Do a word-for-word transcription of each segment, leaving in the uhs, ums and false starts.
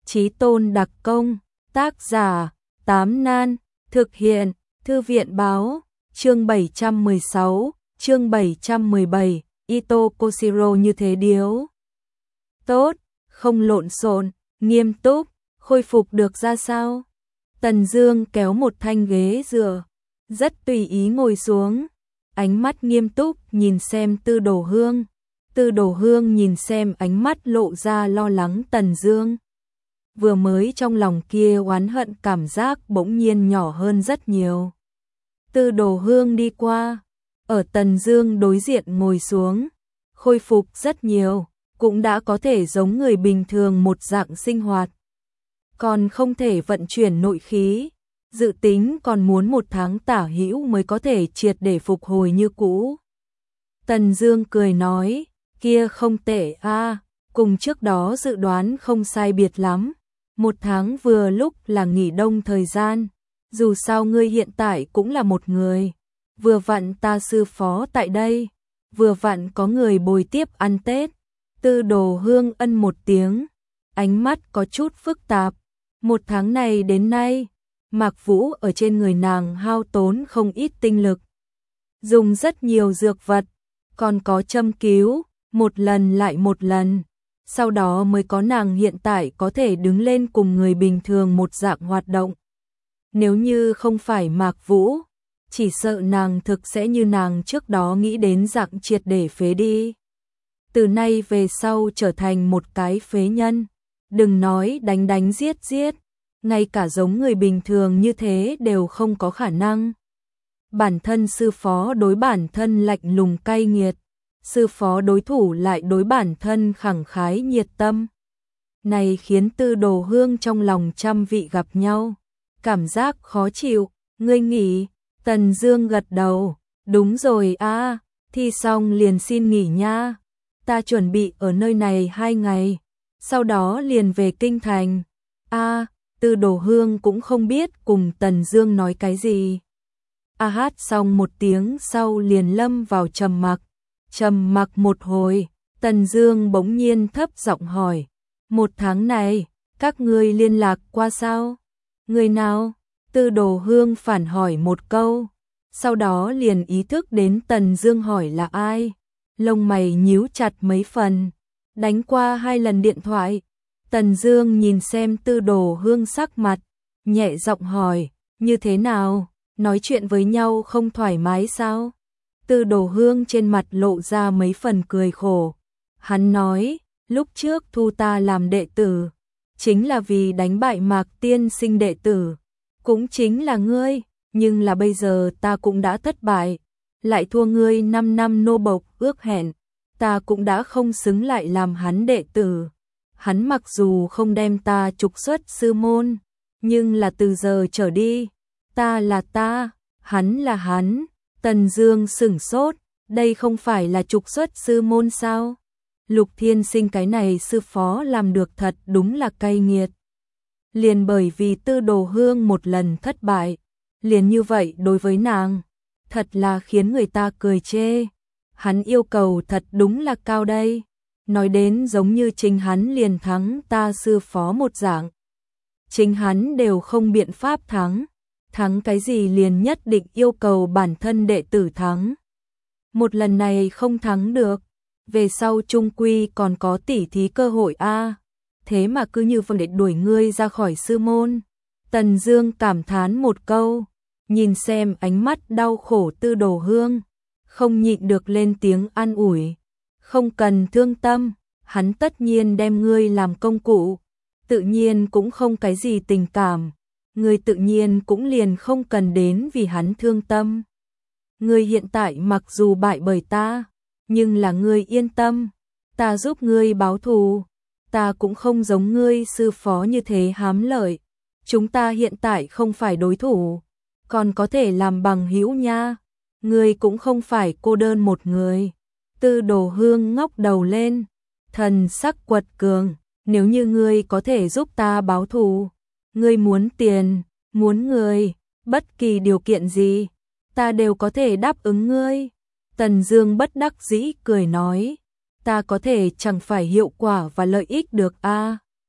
Chí tôn đặc công, tác giả, Tám Nan, thực hiện, Thư viện báo, chương bảy trăm mười sáu, chương bảy trăm mười bảy, Ito Koshiro như thế điếu. Tốt, không lộn xộn, nghiêm túc, khôi phục được ra sao? Tần Dương kéo một thanh ghế dựa, rất tùy ý ngồi xuống, ánh mắt nghiêm túc nhìn xem Tư Đồ Hương. Tư Đồ Hương nhìn xem ánh mắt lộ ra lo lắng Tần Dương. Vừa mới trong lòng kia oán hận cảm giác bỗng nhiên nhỏ hơn rất nhiều. Tư Đồ Hương đi qua, ở Tần Dương đối diện ngồi xuống, khôi phục rất nhiều, cũng đã có thể giống người bình thường một dạng sinh hoạt. Còn không thể vận chuyển nội khí, dự tính còn muốn một tháng tả hữu mới có thể triệt để phục hồi như cũ. Tần Dương cười nói, kia không tệ a, cùng trước đó dự đoán không sai biệt lắm. Một tháng vừa lúc là nghỉ đông thời gian, dù sao ngươi hiện tại cũng là một người. Vừa vặn ta sư phó tại đây, vừa vặn có người bồi tiếp ăn Tết. Tư Đồ Hương ân một tiếng, ánh mắt có chút phức tạp. Một tháng này đến nay, Mạc Vũ ở trên người nàng hao tốn không ít tinh lực, dùng rất nhiều dược vật, còn có châm cứu, một lần lại một lần. Sau đó mới có nàng hiện tại có thể đứng lên cùng người bình thường một dạng hoạt động. Nếu như không phải Mạc Vũ, chỉ sợ nàng thực sẽ như nàng trước đó nghĩ đến dạng triệt để phế đi. Từ nay về sau trở thành một cái phế nhân, đừng nói đánh đánh giết giết, ngay cả giống người bình thường như thế đều không có khả năng. Bản thân sư phó đối bản thân lạnh lùng cay nghiệt, sư phó đối thủ lại đối bản thân khẳng khái nhiệt tâm. Này khiến Tư Đồ Hương trong lòng trăm vị gặp nhau, cảm giác khó chịu. Ngươi nghỉ? Tần Dương gật đầu, đúng rồi a, thi xong liền xin nghỉ nha. Ta chuẩn bị ở nơi này hai ngày, sau đó liền về kinh thành. A, Tư Đồ Hương cũng không biết cùng Tần Dương nói cái gì. A hát xong một tiếng sau liền lâm vào trầm mặc. Trầm mặc một hồi, Tần Dương bỗng nhiên thấp giọng hỏi, một tháng này, các ngươi liên lạc qua sao? Người nào? Tư Đồ Hương phản hỏi một câu, sau đó liền ý thức đến Tần Dương hỏi là ai. Lông mày nhíu chặt mấy phần, đánh qua hai lần điện thoại. Tần Dương nhìn xem Tư Đồ Hương sắc mặt, nhẹ giọng hỏi, như thế nào? Nói chuyện với nhau không thoải mái sao? Tư Đồ Hương trên mặt lộ ra mấy phần cười khổ. Hắn nói, lúc trước thu ta làm đệ tử, chính là vì đánh bại Mạc tiên sinh đệ tử, cũng chính là ngươi, nhưng là bây giờ ta cũng đã thất bại, lại thua ngươi năm năm nô bộc ước hẹn, ta cũng đã không xứng lại làm hắn đệ tử. Hắn mặc dù không đem ta trục xuất sư môn, nhưng là từ giờ trở đi, ta là ta, hắn là hắn. Tần Dương sửng sốt, đây không phải là trục xuất sư môn sao? Lục Thiên Sinh cái này sư phó làm được thật đúng là cay nghiệt. Liền bởi vì Tư Đồ Hương một lần thất bại, liền như vậy đối với nàng, thật là khiến người ta cười chê. Hắn yêu cầu thật đúng là cao đây, nói đến giống như chính hắn liền thắng ta sư phó một dạng. Chính hắn đều không biện pháp thắng. Thắng cái gì liền nhất định yêu cầu bản thân đệ tử thắng. Một lần này không thắng được, về sau chung quy còn có tỉ thí cơ hội a. Thế mà cứ như vậy để đuổi ngươi ra khỏi sư môn. Tần Dương cảm thán một câu, nhìn xem ánh mắt đau khổ Tư Đồ Hương, không nhịn được lên tiếng an ủi, không cần thương tâm, hắn tất nhiên đem ngươi làm công cụ, tự nhiên cũng không cái gì tình cảm. Ngươi tự nhiên cũng liền không cần đến vì hắn thương tâm. Ngươi hiện tại mặc dù bại bởi ta, nhưng là ngươi yên tâm, ta giúp ngươi báo thù, ta cũng không giống ngươi sư phó như thế hám lợi. Chúng ta hiện tại không phải đối thủ, còn có thể làm bằng hữu nha. Ngươi cũng không phải cô đơn một người. Tư Đồ Hương ngóc đầu lên, thần sắc quật cường, nếu như ngươi có thể giúp ta báo thù, ngươi muốn tiền, muốn người, bất kỳ điều kiện gì, ta đều có thể đáp ứng ngươi. Tần Dương bất đắc dĩ cười nói, ta có thể chẳng phải hiệu quả và lợi ích được a?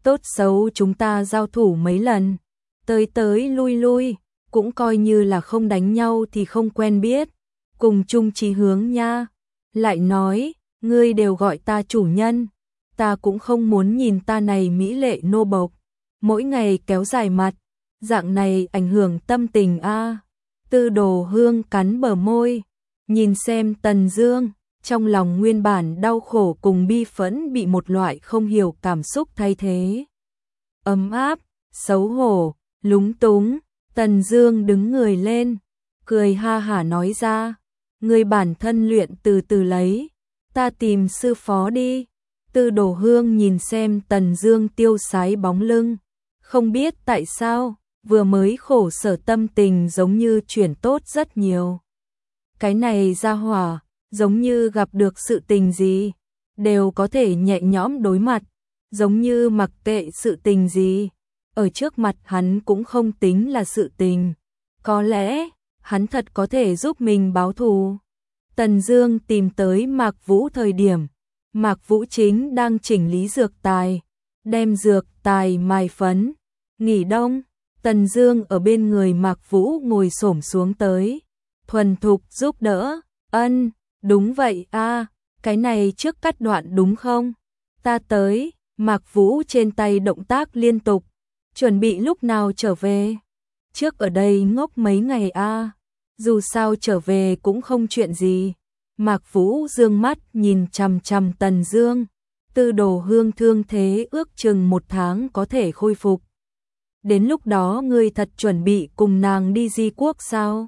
tốt xấu chúng ta giao thủ mấy lần, tới tới lui lui, cũng coi như là không đánh nhau thì không quen biết, cùng chung chí hướng nha. Lại nói, ngươi đều gọi ta chủ nhân, ta cũng không muốn nhìn ta này mỹ lệ nô bộc, mỗi ngày kéo dài mặt, dạng này ảnh hưởng tâm tình a. Tư Đồ Hương cắn bờ môi, nhìn xem Tần Dương, trong lòng nguyên bản đau khổ cùng bi phẫn bị một loại không hiểu cảm xúc thay thế. Ấm áp, xấu hổ, lúng túng, Tần Dương đứng người lên, cười ha hả nói ra, ngươi bản thân luyện từ từ lấy, ta tìm sư phó đi. Tư Đồ Hương nhìn xem Tần Dương tiêu sái bóng lưng, không biết tại sao, vừa mới khổ sở tâm tình giống như chuyển tốt rất nhiều. Cái này ra hỏa, giống như gặp được sự tình gì, đều có thể nhẹ nhõm đối mặt, giống như mặc kệ sự tình gì, ở trước mặt hắn cũng không tính là sự tình. Có lẽ, hắn thật có thể giúp mình báo thù. Tần Dương tìm tới Mạc Vũ thời điểm, Mạc Vũ chính đang chỉnh lý dược tài, đem dược tài mài phấn. Nghỉ đông, Tần Dương ở bên người Mạc Vũ ngồi xổm xuống tới, thuần thục giúp đỡ. Ân, đúng vậy a, cái này trước cắt đoạn đúng không? Ta tới. Mạc Vũ trên tay động tác liên tục, chuẩn bị lúc nào trở về. Trước ở đây ngốc mấy ngày a, dù sao trở về cũng không chuyện gì. Mạc Vũ dương mắt nhìn chằm chằm Tần Dương, Tư Đồ Hương thương thế ước chừng một tháng có thể khôi phục. Đến lúc đó ngươi thật chuẩn bị cùng nàng đi Di Quốc sao?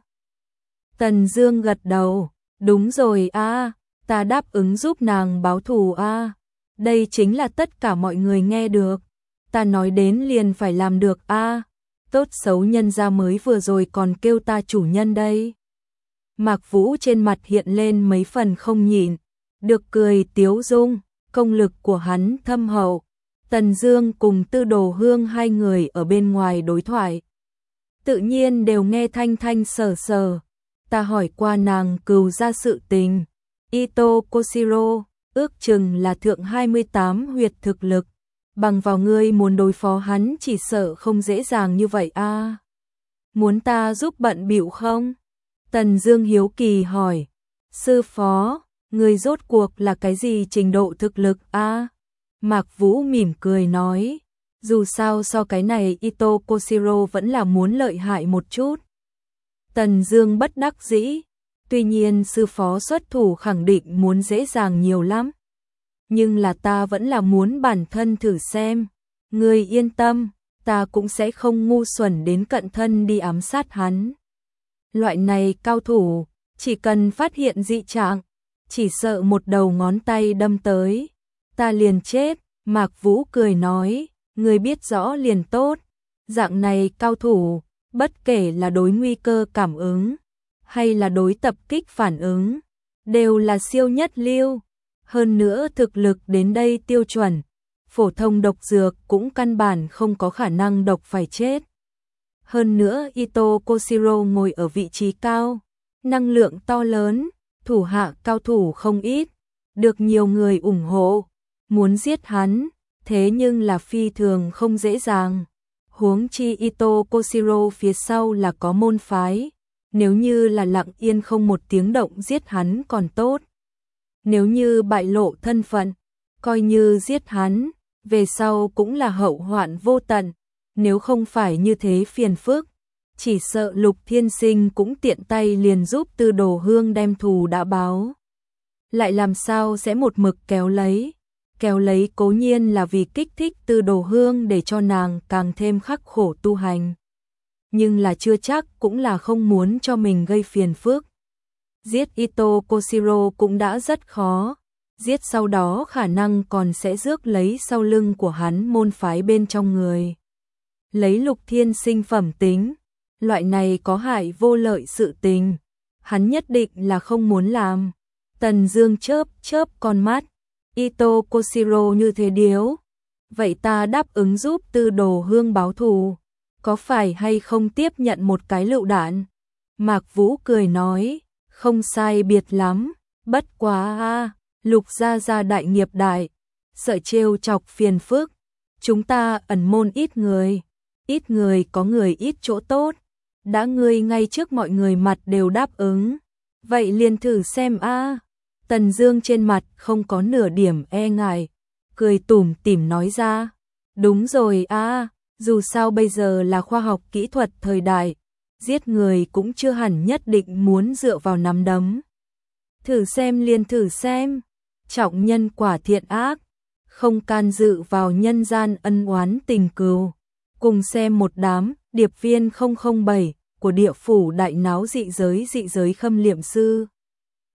Tần Dương gật đầu, đúng rồi a, ta đáp ứng giúp nàng báo thù a. Đây chính là tất cả mọi người nghe được, ta nói đến liền phải làm được a. Tốt xấu nhân gia mới vừa rồi còn kêu ta chủ nhân đây. Mạc Vũ trên mặt hiện lên mấy phần không nhịn, được cười tiếu dung, công lực của hắn thâm hậu. Tần Dương cùng Tư Đồ Hương hai người ở bên ngoài đối thoại, tự nhiên đều nghe thanh thanh sở sở. Ta hỏi qua nàng cừu ra sự tình, Ito Koshiro, ước chừng là thượng hai mươi tám huyệt thực lực, bằng vào ngươi muốn đối phó hắn chỉ sợ không dễ dàng như vậy a. À. Muốn ta giúp bận bịu không? Tần Dương hiếu kỳ hỏi, sư phó, ngươi rốt cuộc là cái gì trình độ thực lực a? À? Mạc Vũ mỉm cười nói, dù sao so cái này Ito Koshiro vẫn là muốn lợi hại một chút. Tần Dương bất đắc dĩ, tuy nhiên sư phó xuất thủ khẳng định muốn dễ dàng nhiều lắm. Nhưng là ta vẫn là muốn bản thân thử xem, ngươi yên tâm, ta cũng sẽ không ngu xuẩn đến cận thân đi ám sát hắn. Loại này cao thủ, chỉ cần phát hiện dị trạng, chỉ sợ một đầu ngón tay đâm tới, ta liền chết. Mạc Vũ cười nói, ngươi biết rõ liền tốt, dạng này cao thủ, bất kể là đối nguy cơ cảm ứng, hay là đối tập kích phản ứng, đều là siêu nhất lưu. Hơn nữa thực lực đến đây tiêu chuẩn, phổ thông độc dược cũng căn bản không có khả năng độc phải chết. Hơn nữa Ito Koshiro ngồi ở vị trí cao, năng lượng to lớn, thủ hạ cao thủ không ít, được nhiều người ủng hộ, muốn giết hắn, thế nhưng là phi thường không dễ dàng. Huống chi Ito Koshiro phía sau là có môn phái, nếu như là lặng yên không một tiếng động giết hắn còn tốt. Nếu như bại lộ thân phận, coi như giết hắn, về sau cũng là hậu hoạn vô tận, nếu không phải như thế phiền phức, chỉ sợ Lục Thiên Sinh cũng tiện tay liền giúp Tư Đồ Hương đem thù đã báo. Lại làm sao sẽ một mực kéo lấy, kéo lấy cố nhiên là vì kích thích Tư Đồ Hương để cho nàng càng thêm khắc khổ tu hành. Nhưng là chưa chắc cũng là không muốn cho mình gây phiền phức. Giết Ito Koshiro cũng đã rất khó, giết sau đó khả năng còn sẽ rước lấy sau lưng của hắn môn phái bên trong người. Lấy Lục Thiên Sinh phẩm tính, loại này có hại vô lợi sự tình, hắn nhất định là không muốn làm. Tần Dương chớp chớp con mắt, Ito Koshiro như thế điếu, vậy ta đáp ứng giúp Tư Đồ Hương báo thù, có phải hay không tiếp nhận một cái lựu đạn? Mạc Vũ cười nói, không sai biệt lắm, bất quá a, Lục gia gia đại nghiệp đại, sợ trêu chọc phiền phức, Chúng ta ẩn môn ít người, ít người có người ít chỗ tốt. Đã ngươi ngay trước mọi người mặt đều đáp ứng, vậy liền thử xem a. Tần Dương trên mặt không có nửa điểm e ngại, cười tủm tỉm nói ra, đúng rồi a, dù sao bây giờ là khoa học kỹ thuật thời đại, giết người cũng chưa hẳn nhất định muốn dựa vào nắm đấm. Thử xem liền thử xem, trọng nhân quả thiện ác, không can dự vào nhân gian ân oán tình cừu. Cùng xem một đám điệp viên không không bảy của địa phủ đại náo dị giới dị giới khâm liệm sư.